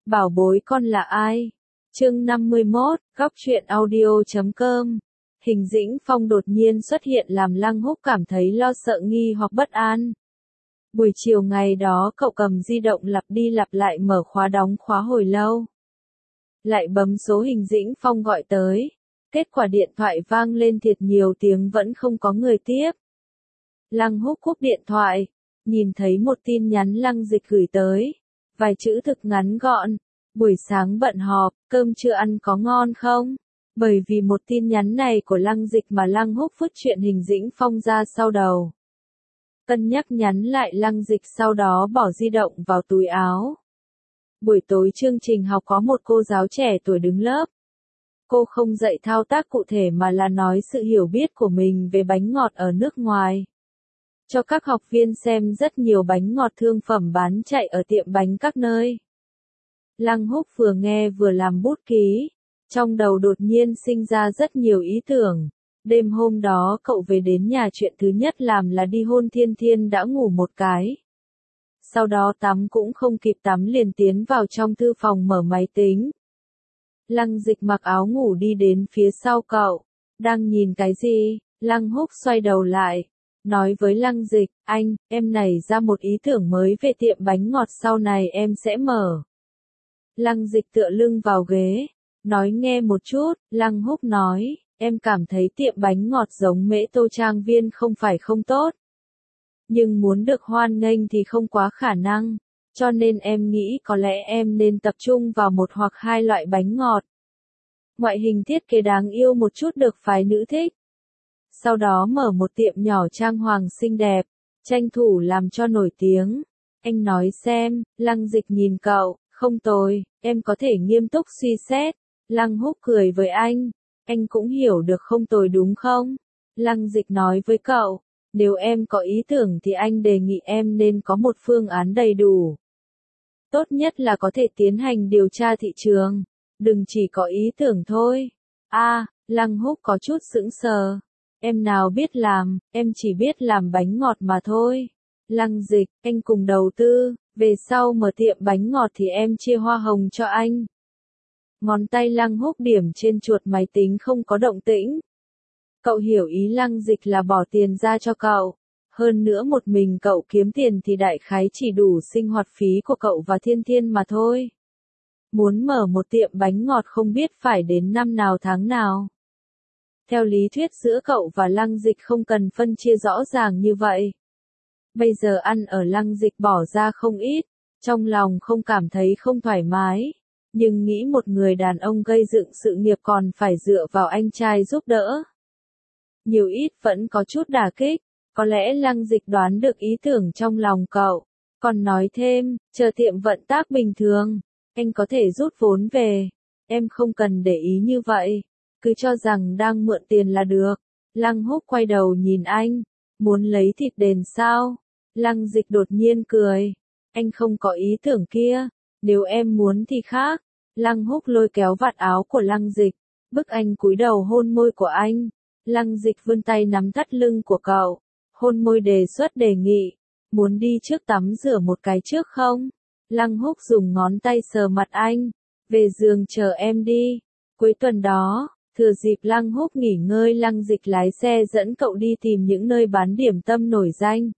Bảo bối con là ai? Chương 51, góc truyện audio.com. Hình Dĩnh Phong đột nhiên xuất hiện làm Lăng Húc cảm thấy lo sợ nghi hoặc bất an. Buổi chiều ngày đó cậu cầm di động lặp đi lặp lại mở khóa đóng khóa hồi lâu. Lại bấm số Hình Dĩnh Phong gọi tới. Kết quả điện thoại vang lên thiệt nhiều tiếng vẫn không có người tiếp. Lăng Húc cúp điện thoại, nhìn thấy một tin nhắn Lăng Dịch gửi tới. Vài chữ thực ngắn gọn. Buổi sáng bận họp, cơm trưa ăn có ngon không? Bởi vì một tin nhắn này của Lăng Dịch mà Lăng Húc vứt chuyện Hình Dĩnh Phong ra sau đầu. Cân nhắc nhắn lại Lăng Dịch sau đó bỏ di động vào túi áo. Buổi tối chương trình học có một cô giáo trẻ tuổi đứng lớp. Cô không dạy thao tác cụ thể mà là nói sự hiểu biết của mình về bánh ngọt ở nước ngoài. Cho các học viên xem rất nhiều bánh ngọt thương phẩm bán chạy ở tiệm bánh các nơi. Lăng Húc vừa nghe vừa làm bút ký, trong đầu đột nhiên sinh ra rất nhiều ý tưởng. Đêm hôm đó cậu về đến nhà chuyện thứ nhất làm là đi hôn Thiên Thiên đã ngủ một cái. Sau đó tắm cũng không kịp tắm liền tiến vào trong thư phòng mở máy tính. Lăng Dịch mặc áo ngủ đi đến phía sau cậu. Đang nhìn cái gì? Lăng Húc xoay đầu lại. Nói với Lăng Dịch, anh, em nảy ra một ý tưởng mới về tiệm bánh ngọt sau này em sẽ mở. Lăng Dịch tựa lưng vào ghế. Nói nghe một chút, Lăng Húc nói, em cảm thấy tiệm bánh ngọt giống Mễ Tô Trang Viên không phải không tốt. Nhưng muốn được hoan nghênh thì không quá khả năng. Cho nên em nghĩ có lẽ em nên tập trung vào một hoặc hai loại bánh ngọt. Ngoại hình thiết kế đáng yêu một chút được phái nữ thích. Sau đó mở một tiệm nhỏ trang hoàng xinh đẹp, tranh thủ làm cho nổi tiếng. Anh nói xem, Lăng Dịch nhìn cậu, không tồi, em có thể nghiêm túc suy xét. Lăng Húc cười với anh cũng hiểu được không tồi đúng không? Lăng Dịch nói với cậu, nếu em có ý tưởng thì anh đề nghị em nên có một phương án đầy đủ. Tốt nhất là có thể tiến hành điều tra thị trường, đừng chỉ có ý tưởng thôi. Lăng Húc có chút sững sờ. Em nào biết làm, em chỉ biết làm bánh ngọt mà thôi. Lăng Dịch, anh cùng đầu tư, về sau mở tiệm bánh ngọt thì em chia hoa hồng cho anh. Ngón tay Lăng Húc điểm trên chuột máy tính không có động tĩnh. Cậu hiểu ý Lăng Dịch là bỏ tiền ra cho cậu. Hơn nữa một mình cậu kiếm tiền thì đại khái chỉ đủ sinh hoạt phí của cậu và Thiên Thiên mà thôi. Muốn mở một tiệm bánh ngọt không biết phải đến năm nào tháng nào. Theo lý thuyết giữa cậu và Lăng Dịch không cần phân chia rõ ràng như vậy. Bây giờ ăn ở Lăng Dịch bỏ ra không ít, trong lòng không cảm thấy không thoải mái. Nhưng nghĩ một người đàn ông gây dựng sự nghiệp còn phải dựa vào anh trai giúp đỡ. Nhiều ít vẫn có chút đả kích, có lẽ Lăng Dịch đoán được ý tưởng trong lòng cậu. Còn nói thêm, chờ tiệm vận tác bình thường, anh có thể rút vốn về. Em không cần để ý như vậy, cứ cho rằng đang mượn tiền là được. Lăng Húc quay đầu nhìn anh, muốn lấy thịt đền sao? Lăng Dịch đột nhiên cười, anh không có ý tưởng kia, nếu em muốn thì khác. Lăng Húc lôi kéo vạt áo của Lăng Dịch, bức anh cúi đầu hôn môi của anh. Lăng Dịch vươn tay nắm thắt lưng của cậu, hôn môi đề xuất đề nghị, muốn đi trước tắm rửa một cái trước không? Lăng Húc dùng ngón tay sờ mặt anh, về giường chờ em đi. Cuối tuần đó, thừa dịp Lăng Húc nghỉ ngơi Lăng Dịch lái xe dẫn cậu đi tìm những nơi bán điểm tâm nổi danh.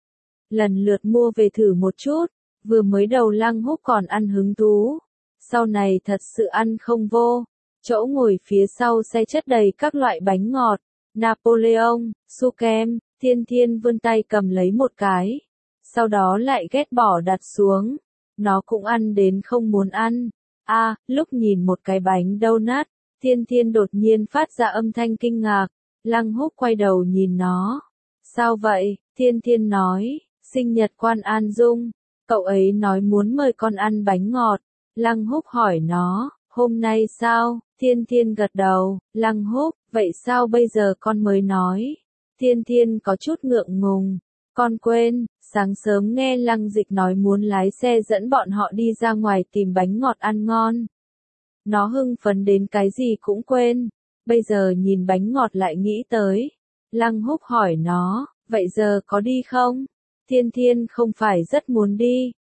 Lần lượt mua về thử một chút, vừa mới đầu Lăng Húc còn ăn hứng thú. Sau này thật sự ăn không vô. Chỗ ngồi phía sau xe chất đầy các loại bánh ngọt, Napoleon, su kem, Thiên Thiên vươn tay cầm lấy một cái. Sau đó lại ghét bỏ đặt xuống. Nó cũng ăn đến không muốn ăn. Lúc nhìn một cái bánh donut, Thiên Thiên đột nhiên phát ra âm thanh kinh ngạc. Lăng Húc quay đầu nhìn nó. Sao vậy? Thiên Thiên nói, sinh nhật Quan An Dung. Cậu ấy nói muốn mời con ăn bánh ngọt. Lăng Húc hỏi nó, hôm nay sao? Thiên Thiên gật đầu. Lăng Húc, vậy sao bây giờ con mới nói? Thiên Thiên có chút ngượng ngùng. Con quên, sáng sớm nghe Lăng Dịch nói muốn lái xe dẫn bọn họ đi ra ngoài tìm bánh ngọt ăn ngon. Nó hưng phấn đến cái gì cũng quên. Bây giờ nhìn bánh ngọt lại nghĩ tới. Lăng Húc hỏi nó, vậy giờ có đi không? Thiên Thiên không phải rất muốn đi.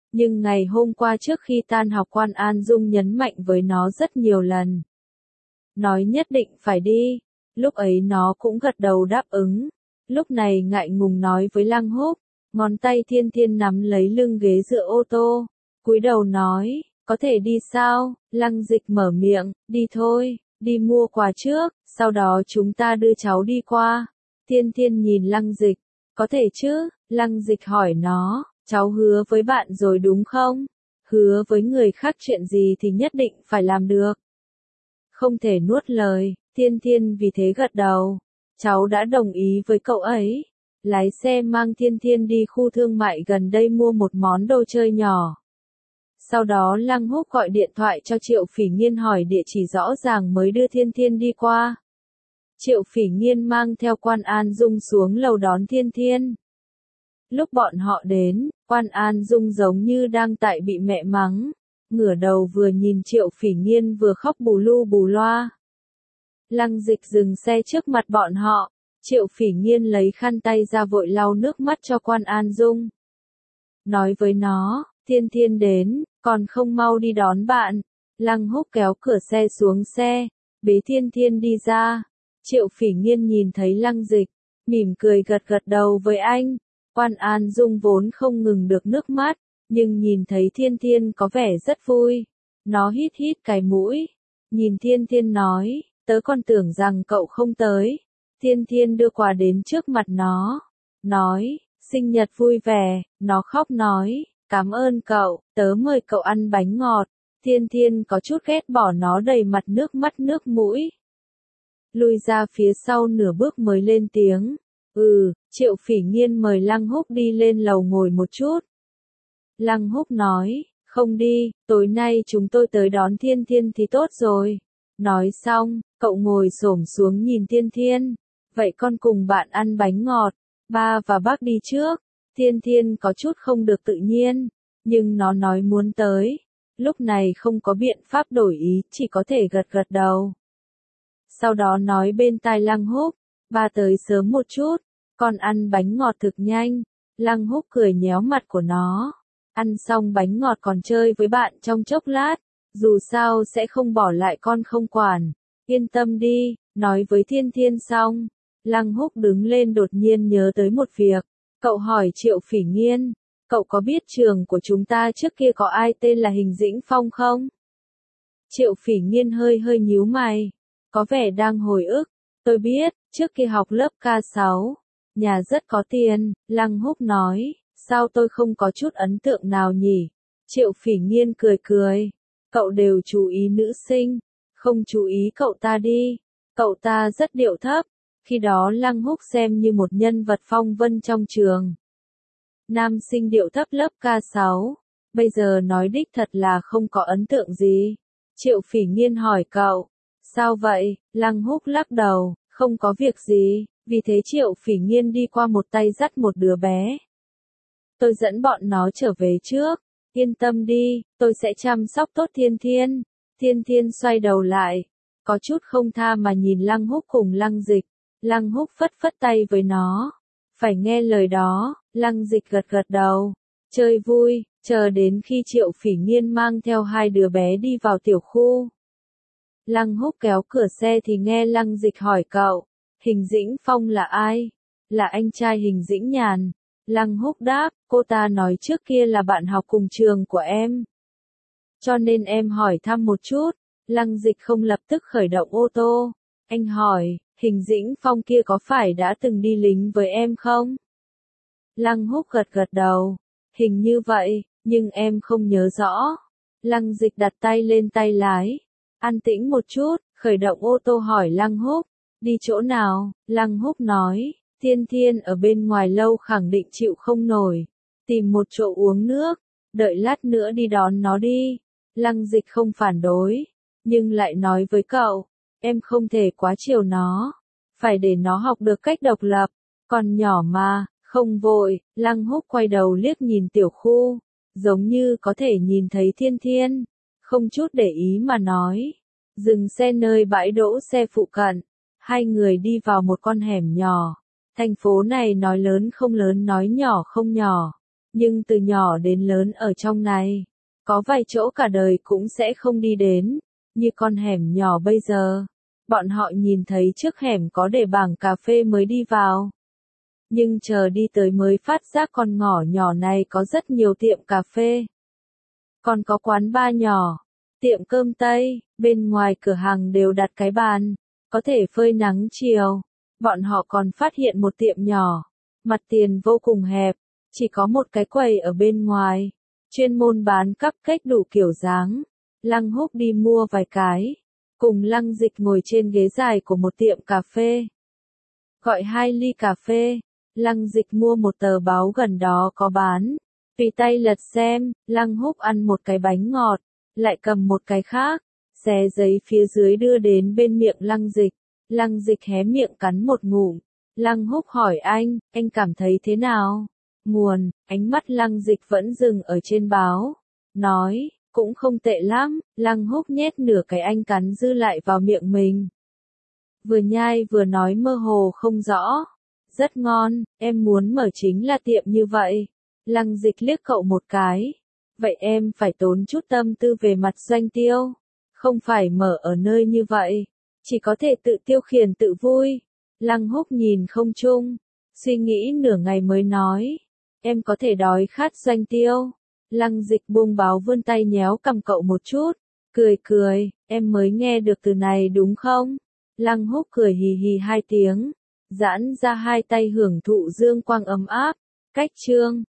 Nhưng ngày hôm qua trước khi tan học Quan An Dung nhấn mạnh với nó rất nhiều lần. Nói nhất định phải đi. Lúc ấy nó cũng gật đầu đáp ứng. Lúc này ngại ngùng nói với Lăng Húc, ngón tay Thiên Thiên nắm lấy lưng ghế dựa ô tô, cúi đầu nói, có thể đi sao? Lăng Dịch mở miệng, đi thôi, đi mua quà trước, sau đó chúng ta đưa cháu đi qua. Thiên Thiên nhìn Lăng Dịch, có thể chứ? Lăng Dịch hỏi nó, cháu hứa với bạn rồi đúng không? Hứa với người khác chuyện gì thì nhất định phải làm được. Không thể nuốt lời, Thiên Thiên vì thế gật đầu. Cháu đã đồng ý với cậu ấy. Lái xe mang Thiên Thiên đi khu thương mại gần đây mua một món đồ chơi nhỏ. Sau đó Lăng Húc gọi điện thoại cho Triệu Phỉ Nghiên hỏi địa chỉ rõ ràng mới đưa Thiên Thiên đi qua. Triệu Phỉ Nghiên mang theo Quan An Dung xuống lầu đón Thiên Thiên. Lúc bọn họ đến, Quan An Dung giống như đang tại bị mẹ mắng, ngửa đầu vừa nhìn Triệu Phỉ Nghiên vừa khóc bù lu bù loa. Lăng Dịch dừng xe trước mặt bọn họ, Triệu Phỉ Nghiên lấy khăn tay ra vội lau nước mắt cho Quan An Dung. Nói với nó, Thiên Thiên đến, còn không mau đi đón bạn. Lăng Húc kéo cửa xe xuống xe, bế Thiên Thiên đi ra. Triệu Phỉ Nghiên nhìn thấy Lăng Dịch, mỉm cười gật gật đầu với anh. Quan An Dung vốn không ngừng được nước mắt, nhưng nhìn thấy Thiên Thiên có vẻ rất vui. Nó hít hít cái mũi, nhìn Thiên Thiên nói, tớ còn tưởng rằng cậu không tới. Thiên Thiên đưa quà đến trước mặt nó, nói, sinh nhật vui vẻ. Nó khóc nói, cảm ơn cậu, tớ mời cậu ăn bánh ngọt. Thiên Thiên có chút ghét bỏ nó đầy mặt nước mắt nước mũi. Lùi ra phía sau nửa bước mới lên tiếng. Triệu Phỉ Nghiên mời Lăng Húc đi lên lầu ngồi một chút. Lăng Húc nói, không đi, tối nay chúng tôi tới đón Thiên Thiên thì tốt rồi. Nói xong, cậu ngồi xổm xuống nhìn Thiên Thiên. Vậy con cùng bạn ăn bánh ngọt, ba và bác đi trước. Thiên Thiên có chút không được tự nhiên, nhưng nó nói muốn tới. Lúc này không có biện pháp đổi ý, chỉ có thể gật gật đầu. Sau đó nói bên tai Lăng Húc, ba tới sớm một chút, con ăn bánh ngọt thực nhanh. Lăng Húc cười nhéo mặt của nó. Ăn xong bánh ngọt còn chơi với bạn trong chốc lát, dù sao sẽ không bỏ lại con không quản. Yên tâm đi, nói với Thiên Thiên xong. Lăng Húc đứng lên đột nhiên nhớ tới một việc. Cậu hỏi Triệu Phỉ Nghiên, cậu có biết trường của chúng ta trước kia có ai tên là Hình Dĩnh Phong không? Triệu Phỉ Nghiên hơi hơi nhíu mày, có vẻ đang hồi ức. Tôi biết, trước kia học lớp K6, nhà rất có tiền. Lăng Húc nói, sao tôi không có chút ấn tượng nào nhỉ? Triệu Phỉ Nghiên cười cười, cậu đều chú ý nữ sinh, không chú ý cậu ta đi. Cậu ta rất điệu thấp. Khi đó Lăng Húc xem như một nhân vật phong vân trong trường. Nam sinh điệu thấp lớp K6, bây giờ nói đích thật là không có ấn tượng gì. Triệu Phỉ Nghiên hỏi cậu, sao vậy? Lăng Húc lắc đầu, không có việc gì. Vì thế Triệu Phỉ Nghiên đi qua một tay dắt một đứa bé. Tôi dẫn bọn nó trở về trước, yên tâm đi, tôi sẽ chăm sóc tốt Thiên Thiên. Thiên Thiên xoay đầu lại, có chút không tha mà nhìn Lăng Húc cùng Lăng Dịch. Lăng Húc phất phất tay với nó. Phải nghe lời đó. Lăng Dịch gật gật đầu. Chơi vui, chờ đến khi Triệu Phỉ Nghiên mang theo hai đứa bé đi vào tiểu khu. Lăng Húc kéo cửa xe thì nghe Lăng Dịch hỏi cậu, Hình Dĩnh Phong là ai? Là anh trai Hình Dĩnh Nhàn. Lăng Húc đáp, cô ta nói trước kia là bạn học cùng trường của em. Cho nên em hỏi thăm một chút. Lăng Dịch không lập tức khởi động ô tô. Anh hỏi, Hình Dĩnh Phong kia có phải đã từng đi lính với em không? Lăng Húc gật gật đầu. Hình như vậy, nhưng em không nhớ rõ. Lăng Dịch đặt tay lên tay lái. An tĩnh một chút, khởi động ô tô hỏi Lăng Húc. Đi chỗ nào? Lăng Húc nói, Thiên Thiên ở bên ngoài lâu khẳng định chịu không nổi. Tìm một chỗ uống nước, đợi lát nữa đi đón nó đi. Lăng Dịch không phản đối, nhưng lại nói với cậu, em không thể quá chiều nó. Phải để nó học được cách độc lập. Còn nhỏ mà, không vội. Lăng Húc quay đầu liếc nhìn tiểu khu, giống như có thể nhìn thấy Thiên Thiên. Không chút để ý mà nói. Dừng xe nơi bãi đỗ xe phụ cận. Hai người đi vào một con hẻm nhỏ. Thành phố này nói lớn không lớn nói nhỏ không nhỏ. Nhưng từ nhỏ đến lớn ở trong này, có vài chỗ cả đời cũng sẽ không đi đến, như con hẻm nhỏ bây giờ. Bọn họ nhìn thấy trước hẻm có để bảng cà phê mới đi vào. Nhưng chờ đi tới mới phát giác con ngõ nhỏ này có rất nhiều tiệm cà phê. Còn có quán bar nhỏ, tiệm cơm Tây, bên ngoài cửa hàng đều đặt cái bàn, có thể phơi nắng chiều. Bọn họ còn phát hiện một tiệm nhỏ, mặt tiền vô cùng hẹp, chỉ có một cái quầy ở bên ngoài, chuyên môn bán cupcake đủ kiểu dáng. Lăng Húc đi mua vài cái, cùng Lăng Dịch ngồi trên ghế dài của một tiệm cà phê. Gọi 2 ly cà phê, Lăng Dịch mua một tờ báo gần đó có bán. Tùy tay lật xem, Lăng Húc ăn một cái bánh ngọt, lại cầm một cái khác, xé giấy phía dưới đưa đến bên miệng Lăng Dịch. Lăng Dịch hé miệng cắn một ngụm. Lăng Húc hỏi anh cảm thấy thế nào? Nguồn, ánh mắt Lăng Dịch vẫn dừng ở trên báo. Nói, cũng không tệ lắm. Lăng Húc nhét nửa cái anh cắn dư lại vào miệng mình. Vừa nhai vừa nói mơ hồ không rõ. Rất ngon, em muốn mở chính là tiệm như vậy. Lăng Dịch liếc cậu một cái. Vậy em phải tốn chút tâm tư về mặt doanh tiêu. Không phải mở ở nơi như vậy. Chỉ có thể tự tiêu khiển tự vui. Lăng Húc nhìn không chung. Suy nghĩ nửa ngày mới nói. Em có thể đói khát doanh tiêu. Lăng Dịch buông báo vươn tay nhéo cầm cậu một chút. Cười, em mới nghe được từ này đúng không? Lăng Húc cười hì hì 2 tiếng. Giãn ra 2 tay hưởng thụ dương quang ấm áp. Cách chương